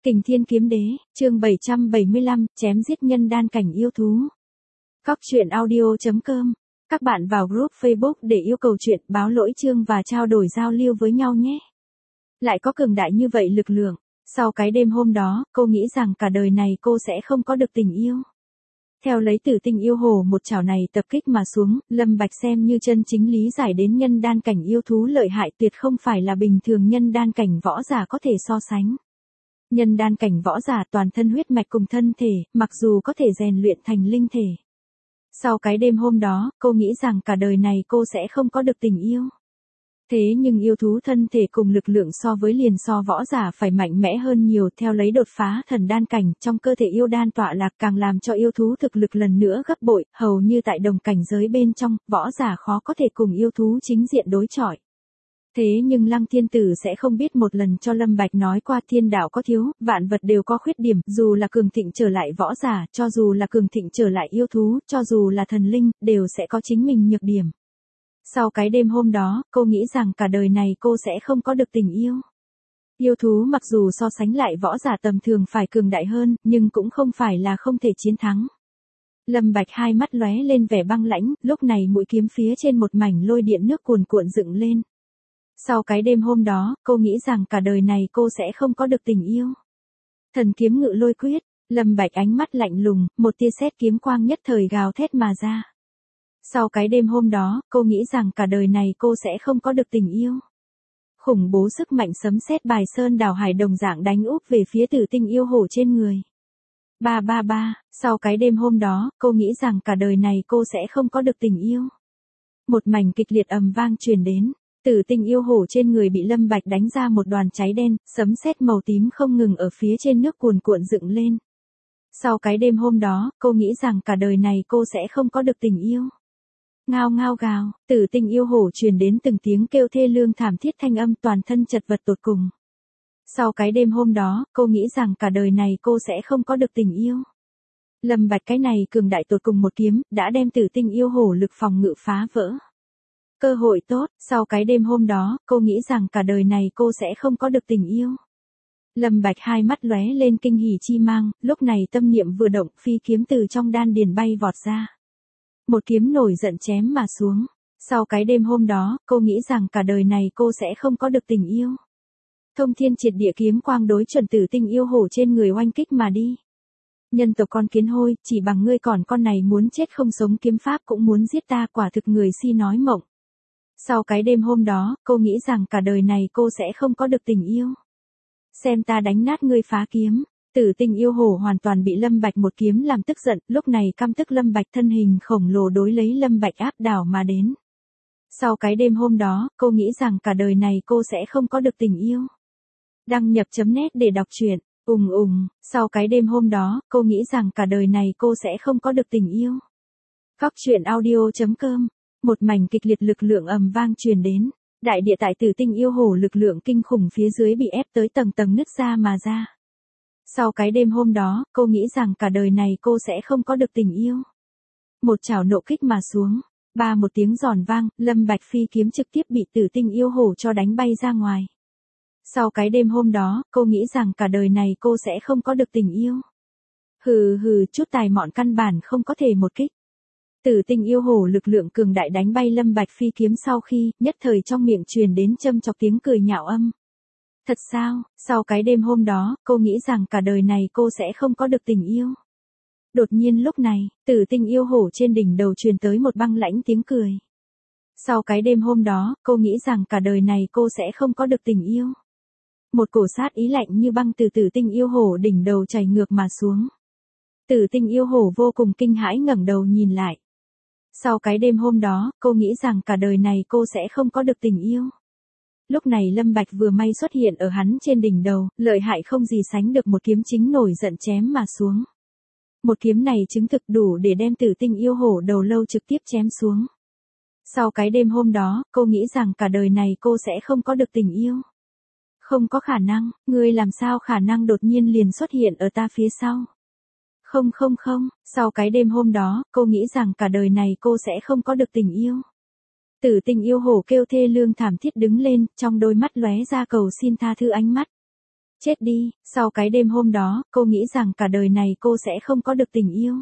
Kình Thiên Kiếm Đế, chương 775, chém giết nhân đan cảnh yêu thú. Cóc truyện audio.com. Các bạn vào group Facebook để yêu cầu chuyện, báo lỗi chương và trao đổi giao lưu với nhau nhé. Lại có cường đại như vậy lực lượng. Sau cái đêm hôm đó, cô nghĩ rằng cả đời này cô sẽ không có được tình yêu. Theo lấy Tử Tinh yêu hồ một chảo này tập kích mà xuống, Lâm Bạch xem như chân chính lý giải đến nhân đan cảnh yêu thú lợi hại tuyệt không phải là bình thường nhân đan cảnh võ giả có thể so sánh. Nhân đan cảnh võ giả toàn thân huyết mạch cùng thân thể, mặc dù có thể rèn luyện thành linh thể. Sau cái đêm hôm đó, cô nghĩ rằng cả đời này cô sẽ không có được tình yêu. Thế nhưng yêu thú thân thể cùng lực lượng so với liền so võ giả phải mạnh mẽ hơn nhiều, theo lấy đột phá thần đan cảnh trong cơ thể yêu đan tọa lạc càng làm cho yêu thú thực lực lần nữa gấp bội, hầu như tại đồng cảnh giới bên trong, võ giả khó có thể cùng yêu thú chính diện đối chọi. Thế nhưng Lăng Thiên Tử sẽ không biết một lần cho Lâm Bạch nói qua thiên đạo có thiếu, vạn vật đều có khuyết điểm, dù là cường thịnh trở lại võ giả, cho dù là cường thịnh trở lại yêu thú, cho dù là thần linh, đều sẽ có chính mình nhược điểm. Sau cái đêm hôm đó, cô nghĩ rằng cả đời này cô sẽ không có được tình yêu. Yêu thú mặc dù so sánh lại võ giả tầm thường phải cường đại hơn, nhưng cũng không phải là không thể chiến thắng. Lâm Bạch hai mắt lóe lên vẻ băng lãnh, lúc này mũi kiếm phía trên một mảnh lôi điện nước cuồn cuộn dựng lên. Sau cái đêm hôm đó, cô nghĩ rằng cả đời này cô sẽ không có được tình yêu. Thần kiếm ngự lôi quyết, Lâm Bạch ánh mắt lạnh lùng, một tia sét kiếm quang nhất thời gào thét mà ra. Sau cái đêm hôm đó, cô nghĩ rằng cả đời này cô sẽ không có được tình yêu. Khủng bố sức mạnh sấm sét bài sơn đảo hải đồng dạng đánh úp về phía Tử Tinh yêu hổ trên người. Ba, sau cái đêm hôm đó, cô nghĩ rằng cả đời này cô sẽ không có được tình yêu. Một mảnh kịch liệt ầm vang truyền đến. Tử Tinh yêu hổ trên người bị Lâm Bạch đánh ra một đoàn cháy đen, sấm sét màu tím không ngừng ở phía trên nước cuồn cuộn dựng lên. Sau cái đêm hôm đó, cô nghĩ rằng cả đời này cô sẽ không có được tình yêu. Ngao ngao gào, Tử Tinh yêu hổ truyền đến từng tiếng kêu thê lương thảm thiết thanh âm toàn thân chật vật tột cùng. Sau cái đêm hôm đó, cô nghĩ rằng cả đời này cô sẽ không có được tình yêu. Lâm Bạch cái này cường đại tột cùng một kiếm, đã đem Tử Tinh yêu hổ lực phòng ngự phá vỡ. Cơ hội tốt, sau cái đêm hôm đó, cô nghĩ rằng cả đời này cô sẽ không có được tình yêu. Lâm Bạch hai mắt lóe lên kinh hỉ chi mang, lúc này tâm niệm vừa động, phi kiếm từ trong đan điền bay vọt ra. Một kiếm nổi giận chém mà xuống. Sau cái đêm hôm đó, cô nghĩ rằng cả đời này cô sẽ không có được tình yêu. Thông thiên triệt địa kiếm quang đối chuẩn Tử Tinh yêu hổ trên người oanh kích mà đi. Nhân tộc con kiến hôi, chỉ bằng ngươi còn con này muốn chết không sống kiếm pháp cũng muốn giết ta, quả thực người si nói mộng. Sau cái đêm hôm đó, cô nghĩ rằng cả đời này cô sẽ không có được tình yêu. Xem ta đánh nát ngươi phá kiếm. Tử Tinh yêu hổ hoàn toàn bị Lâm Bạch một kiếm làm tức giận, lúc này căm tức Lâm Bạch thân hình khổng lồ đối lấy Lâm Bạch áp đảo mà đến. Sau cái đêm hôm đó, cô nghĩ rằng cả đời này cô sẽ không có được tình yêu. Đăng nhập.net để đọc truyện, sau cái đêm hôm đó, cô nghĩ rằng cả đời này cô sẽ không có được tình yêu. Cóc truyện audio.com. Một mảnh kịch liệt lực lượng ầm vang truyền đến, đại địa tại Tử Tinh yêu hổ lực lượng kinh khủng phía dưới bị ép tới tầng tầng nứt ra mà ra. Sau cái đêm hôm đó, cô nghĩ rằng cả đời này cô sẽ không có được tình yêu. Một chảo nộ kích mà xuống, một tiếng giòn vang, Lâm Bạch phi kiếm trực tiếp bị Tử Tinh yêu hổ cho đánh bay ra ngoài. Sau cái đêm hôm đó, cô nghĩ rằng cả đời này cô sẽ không có được tình yêu. Hừ, chút tài mọn căn bản không có thể một kích. Tử Tinh yêu hổ lực lượng cường đại đánh bay Lâm Bạch phi kiếm sau khi, nhất thời trong miệng truyền đến châm chọc tiếng cười nhạo âm. Thật sao, sau cái đêm hôm đó, cô nghĩ rằng cả đời này cô sẽ không có được tình yêu. Đột nhiên lúc này, Tử Tinh yêu hổ trên đỉnh đầu truyền tới một băng lãnh tiếng cười. Sau cái đêm hôm đó, cô nghĩ rằng cả đời này cô sẽ không có được tình yêu. Một cổ sát ý lạnh như băng từ Tử Tinh yêu hổ đỉnh đầu chảy ngược mà xuống. Tử Tinh yêu hổ vô cùng kinh hãi ngẩng đầu nhìn lại. Sau cái đêm hôm đó, cô nghĩ rằng cả đời này cô sẽ không có được tình yêu. Lúc này Lâm Bạch vừa may xuất hiện ở hắn trên đỉnh đầu, lợi hại không gì sánh được một kiếm chính nổi giận chém mà xuống. Một kiếm này chứng thực đủ để đem Tử Tinh yêu hổ đầu lâu trực tiếp chém xuống. Sau cái đêm hôm đó, cô nghĩ rằng cả đời này cô sẽ không có được tình yêu. Không có khả năng, ngươi làm sao khả năng đột nhiên liền xuất hiện ở ta phía sau. Không, sau cái đêm hôm đó, cô nghĩ rằng cả đời này cô sẽ không có được tình yêu. Tử Tinh yêu hổ kêu thê lương thảm thiết đứng lên, trong đôi mắt lóe ra cầu xin tha thứ ánh mắt. Chết đi, sau cái đêm hôm đó, cô nghĩ rằng cả đời này cô sẽ không có được tình yêu.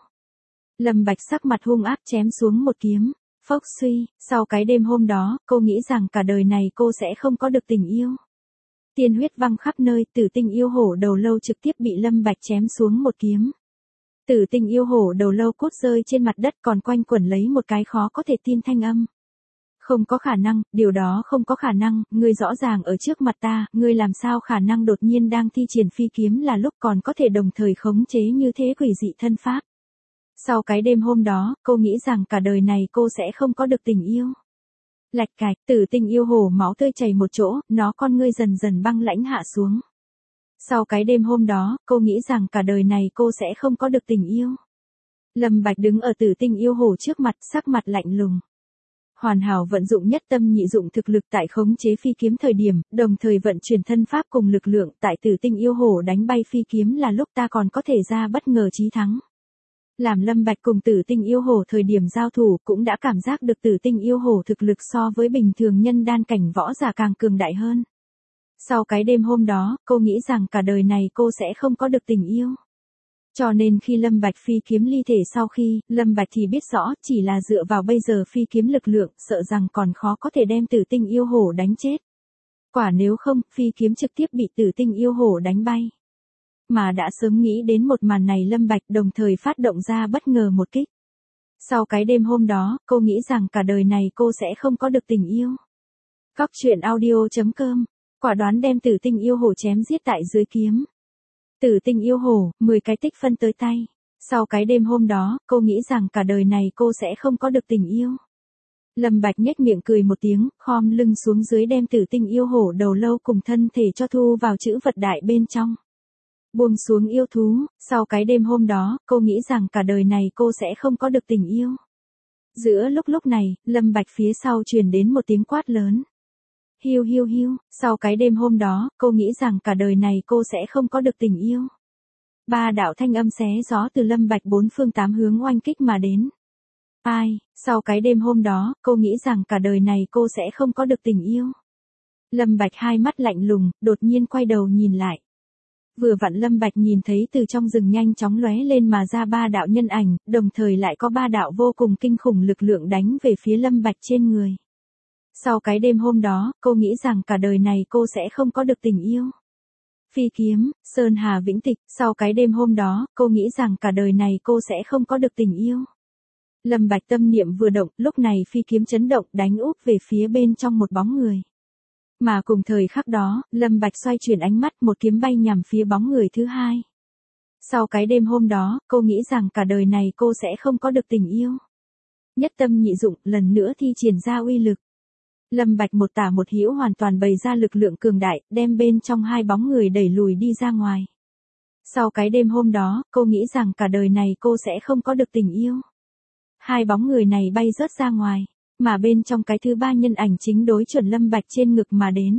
Lâm Bạch sắc mặt hung ác chém xuống một kiếm. Phốc suy, sau cái đêm hôm đó, cô nghĩ rằng cả đời này cô sẽ không có được tình yêu. Tiên huyết văng khắp nơi, Tử Tinh yêu hổ đầu lâu trực tiếp bị Lâm Bạch chém xuống một kiếm. Tử Tinh yêu hổ đầu lâu cốt rơi trên mặt đất còn quanh quẩn lấy một cái khó có thể tin thanh âm. Không có khả năng, điều đó không có khả năng, ngươi rõ ràng ở trước mặt ta, ngươi làm sao khả năng đột nhiên đang thi triển phi kiếm là lúc còn có thể đồng thời khống chế như thế quỷ dị thân pháp. Sau cái đêm hôm đó, cô nghĩ rằng cả đời này cô sẽ không có được tình yêu. Lạch cạch, Tử Tinh yêu hổ máu tươi chảy một chỗ, nó con ngươi dần dần băng lãnh hạ xuống. Sau cái đêm hôm đó, cô nghĩ rằng cả đời này cô sẽ không có được tình yêu. Lâm Bạch đứng ở Tử Tinh yêu hổ trước mặt, sắc mặt lạnh lùng. Hoàn hảo vận dụng nhất tâm nhị dụng thực lực tại khống chế phi kiếm thời điểm, đồng thời vận chuyển thân pháp cùng lực lượng tại Tử Tinh yêu hổ đánh bay phi kiếm là lúc ta còn có thể ra bất ngờ chí thắng. Làm Lâm Bạch cùng Tử Tinh yêu hổ thời điểm giao thủ cũng đã cảm giác được Tử Tinh yêu hổ thực lực so với bình thường nhân đan cảnh võ giả càng cường đại hơn. Sau cái đêm hôm đó, cô nghĩ rằng cả đời này cô sẽ không có được tình yêu. Cho nên khi Lâm Bạch phi kiếm ly thể sau khi, Lâm Bạch thì biết rõ chỉ là dựa vào bây giờ phi kiếm lực lượng, sợ rằng còn khó có thể đem Tử Tinh yêu hổ đánh chết. Quả nếu không, phi kiếm trực tiếp bị Tử Tinh yêu hổ đánh bay. Mà đã sớm nghĩ đến một màn này Lâm Bạch đồng thời phát động ra bất ngờ một kích. Sau cái đêm hôm đó, cô nghĩ rằng cả đời này cô sẽ không có được tình yêu. Góc truyện audio.com, quả đoán đem Tử Tinh yêu hổ chém giết tại dưới kiếm. Tử Tinh yêu hổ, 10 cái tích phân tới tay. Sau cái đêm hôm đó, cô nghĩ rằng cả đời này cô sẽ không có được tình yêu. Lâm Bạch nhếch miệng cười một tiếng, khom lưng xuống dưới đem Tử Tinh yêu hổ đầu lâu cùng thân thể cho thu vào chữ vật đại bên trong. Buông xuống yêu thú, sau cái đêm hôm đó, cô nghĩ rằng cả đời này cô sẽ không có được tình yêu. Giữa lúc này, Lâm Bạch phía sau truyền đến một tiếng quát lớn. Hiu hiu hiu, sau cái đêm hôm đó, cô nghĩ rằng cả đời này cô sẽ không có được tình yêu. Ba đạo thanh âm xé gió từ Lâm Bạch bốn phương tám hướng oanh kích mà đến. Ai, sau cái đêm hôm đó, cô nghĩ rằng cả đời này cô sẽ không có được tình yêu. Lâm Bạch hai mắt lạnh lùng, đột nhiên quay đầu nhìn lại. Vừa vặn Lâm Bạch nhìn thấy từ trong rừng nhanh chóng lóe lên mà ra ba đạo nhân ảnh, đồng thời lại có ba đạo vô cùng kinh khủng lực lượng đánh về phía Lâm Bạch trên người. Sau cái đêm hôm đó, cô nghĩ rằng cả đời này cô sẽ không có được tình yêu. Phi kiếm, Sơn Hà Vĩnh Tịch, sau cái đêm hôm đó, cô nghĩ rằng cả đời này cô sẽ không có được tình yêu. Lâm Bạch tâm niệm vừa động, lúc này phi kiếm chấn động đánh úp về phía bên trong một bóng người. Mà cùng thời khắc đó, Lâm Bạch xoay chuyển ánh mắt một kiếm bay nhằm phía bóng người thứ hai. Sau cái đêm hôm đó, cô nghĩ rằng cả đời này cô sẽ không có được tình yêu. Nhất tâm nhị dụng, lần nữa thi triển ra uy lực. Lâm Bạch một tả một hữu hoàn toàn bày ra lực lượng cường đại, đem bên trong hai bóng người đẩy lùi đi ra ngoài. Sau cái đêm hôm đó, cô nghĩ rằng cả đời này cô sẽ không có được tình yêu. Hai bóng người này bay rớt ra ngoài, mà bên trong cái thứ ba nhân ảnh chính đối chuẩn Lâm Bạch trên ngực mà đến.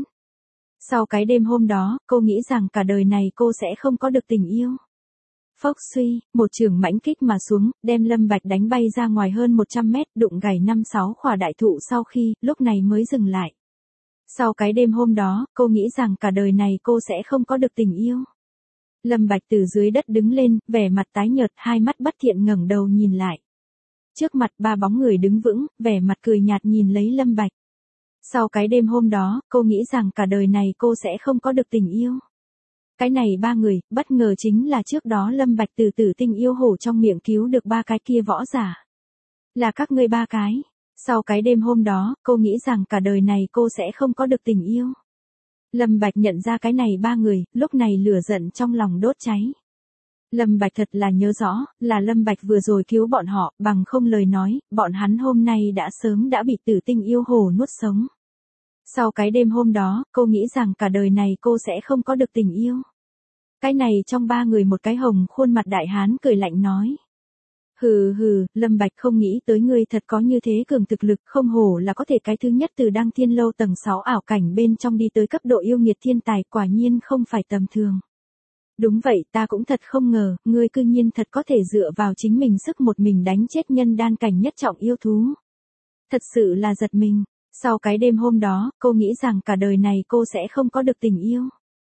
Sau cái đêm hôm đó, cô nghĩ rằng cả đời này cô sẽ không có được tình yêu. Phốc suy, một chưởng mãnh kích mà xuống, đem Lâm Bạch đánh bay ra ngoài hơn 100 mét, đụng gãy 5-6 khỏa đại thụ sau khi, lúc này mới dừng lại. Sau cái đêm hôm đó, cô nghĩ rằng cả đời này cô sẽ không có được tình yêu. Lâm Bạch từ dưới đất đứng lên, vẻ mặt tái nhợt, hai mắt bất thiện ngẩng đầu nhìn lại. Trước mặt ba bóng người đứng vững, vẻ mặt cười nhạt nhìn lấy Lâm Bạch. Sau cái đêm hôm đó, cô nghĩ rằng cả đời này cô sẽ không có được tình yêu. Cái này ba người, bất ngờ chính là trước đó Lâm Bạch từ Tử Tinh yêu hổ trong miệng cứu được ba cái kia võ giả. Là các ngươi ba cái. Sau cái đêm hôm đó, cô nghĩ rằng cả đời này cô sẽ không có được tình yêu. Lâm Bạch nhận ra cái này ba người, lúc này lửa giận trong lòng đốt cháy. Lâm Bạch thật là nhớ rõ, là Lâm Bạch vừa rồi cứu bọn họ, bằng không lời nói, bọn hắn hôm nay đã sớm đã bị Tử Tinh yêu hổ nuốt sống. Sau cái đêm hôm đó, cô nghĩ rằng cả đời này cô sẽ không có được tình yêu. Cái này trong ba người một cái hồng khuôn mặt đại hán cười lạnh nói. Hừ hừ, Lâm Bạch không nghĩ tới ngươi thật có như thế cường thực lực, không hổ là có thể cái thứ nhất từ Đăng Thiên Lâu tầng 6 ảo cảnh bên trong đi tới cấp độ yêu nghiệt thiên tài, quả nhiên không phải tầm thường. Đúng vậy, ta cũng thật không ngờ, ngươi cư nhiên thật có thể dựa vào chính mình sức một mình đánh chết nhân đan cảnh nhất trọng yêu thú. Thật sự là giật mình. Sau cái đêm hôm đó, cô nghĩ rằng cả đời này cô sẽ không có được tình yêu.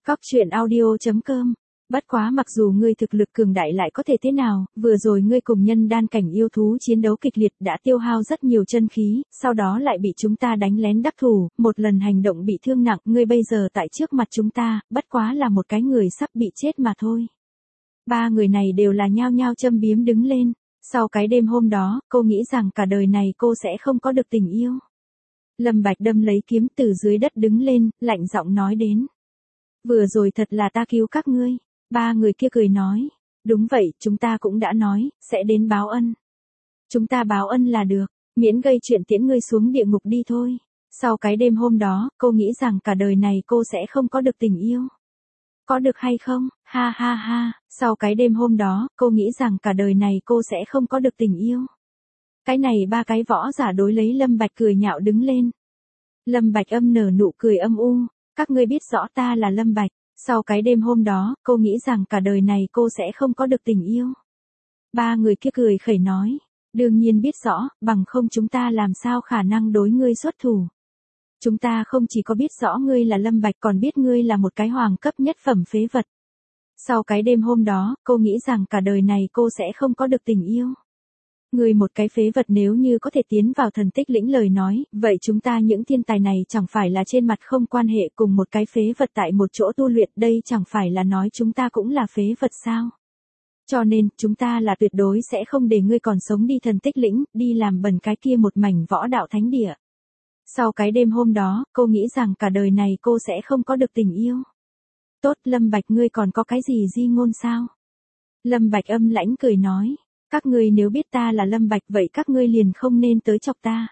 Cóc truyện audio.com. Bất quá mặc dù ngươi thực lực cường đại lại có thể thế nào, vừa rồi ngươi cùng nhân đan cảnh yêu thú chiến đấu kịch liệt đã tiêu hao rất nhiều chân khí, sau đó lại bị chúng ta đánh lén đắc thủ, một lần hành động bị thương nặng, ngươi bây giờ tại trước mặt chúng ta, bất quá là một cái người sắp bị chết mà thôi. Ba người này đều là nhao nhao châm biếm đứng lên. Sau cái đêm hôm đó, cô nghĩ rằng cả đời này cô sẽ không có được tình yêu. Lâm Bạch đâm lấy kiếm từ dưới đất đứng lên, lạnh giọng nói đến. Vừa rồi thật là ta cứu các ngươi. Ba người kia cười nói. Đúng vậy, chúng ta cũng đã nói, sẽ đến báo ân. Chúng ta báo ân là được, miễn gây chuyện tiễn ngươi xuống địa ngục đi thôi. Sau cái đêm hôm đó, cô nghĩ rằng cả đời này cô sẽ không có được tình yêu. Có được hay không? Ha ha ha, sau cái đêm hôm đó, cô nghĩ rằng cả đời này cô sẽ không có được tình yêu. Cái này ba cái võ giả đối lấy Lâm Bạch cười nhạo đứng lên. Lâm Bạch âm nở nụ cười âm u, các ngươi biết rõ ta là Lâm Bạch. Sau cái đêm hôm đó, cô nghĩ rằng cả đời này cô sẽ không có được tình yêu. Ba người kia cười khẩy nói, đương nhiên biết rõ, bằng không chúng ta làm sao khả năng đối ngươi xuất thủ. Chúng ta không chỉ có biết rõ ngươi là Lâm Bạch còn biết ngươi là một cái hoàng cấp nhất phẩm phế vật. Sau cái đêm hôm đó, cô nghĩ rằng cả đời này cô sẽ không có được tình yêu. Ngươi một cái phế vật nếu như có thể tiến vào thần tích lĩnh lời nói, vậy chúng ta những thiên tài này chẳng phải là trên mặt không quan hệ cùng một cái phế vật tại một chỗ tu luyện, đây chẳng phải là nói chúng ta cũng là phế vật sao? Cho nên, chúng ta là tuyệt đối sẽ không để ngươi còn sống đi thần tích lĩnh, đi làm bẩn cái kia một mảnh võ đạo thánh địa. Sau cái đêm hôm đó, cô nghĩ rằng cả đời này cô sẽ không có được tình yêu. Tốt, Lâm Bạch ngươi còn có cái gì di ngôn sao? Lâm Bạch âm lãnh cười nói. Các ngươi nếu biết ta là Lâm Bạch vậy các ngươi liền không nên tới chọc ta.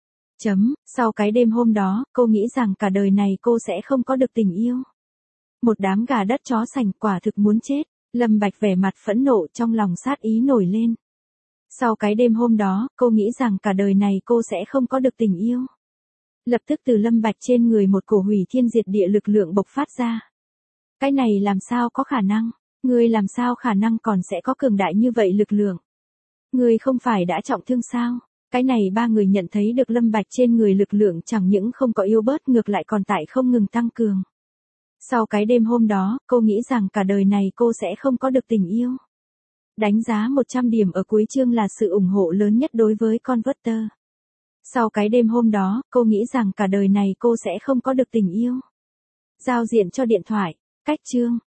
Sau cái đêm hôm đó, cô nghĩ rằng cả đời này cô sẽ không có được tình yêu. Một đám gà đất chó sành quả thực muốn chết, Lâm Bạch vẻ mặt phẫn nộ trong lòng sát ý nổi lên. Sau cái đêm hôm đó, cô nghĩ rằng cả đời này cô sẽ không có được tình yêu. Lập tức từ Lâm Bạch trên người một cổ hủy thiên diệt địa lực lượng bộc phát ra. Cái này làm sao có khả năng? Ngươi làm sao khả năng còn sẽ có cường đại như vậy lực lượng? Ngươi không phải đã trọng thương sao? Cái này ba người nhận thấy được Lâm Bạch trên người lực lượng chẳng những không có yếu bớt ngược lại còn tại không ngừng tăng cường. Sau cái đêm hôm đó, cô nghĩ rằng cả đời này cô sẽ không có được tình yêu. Đánh giá 100 điểm ở cuối chương là sự ủng hộ lớn nhất đối với Converter. Sau cái đêm hôm đó, cô nghĩ rằng cả đời này cô sẽ không có được tình yêu. Giao diện cho điện thoại, cách chương.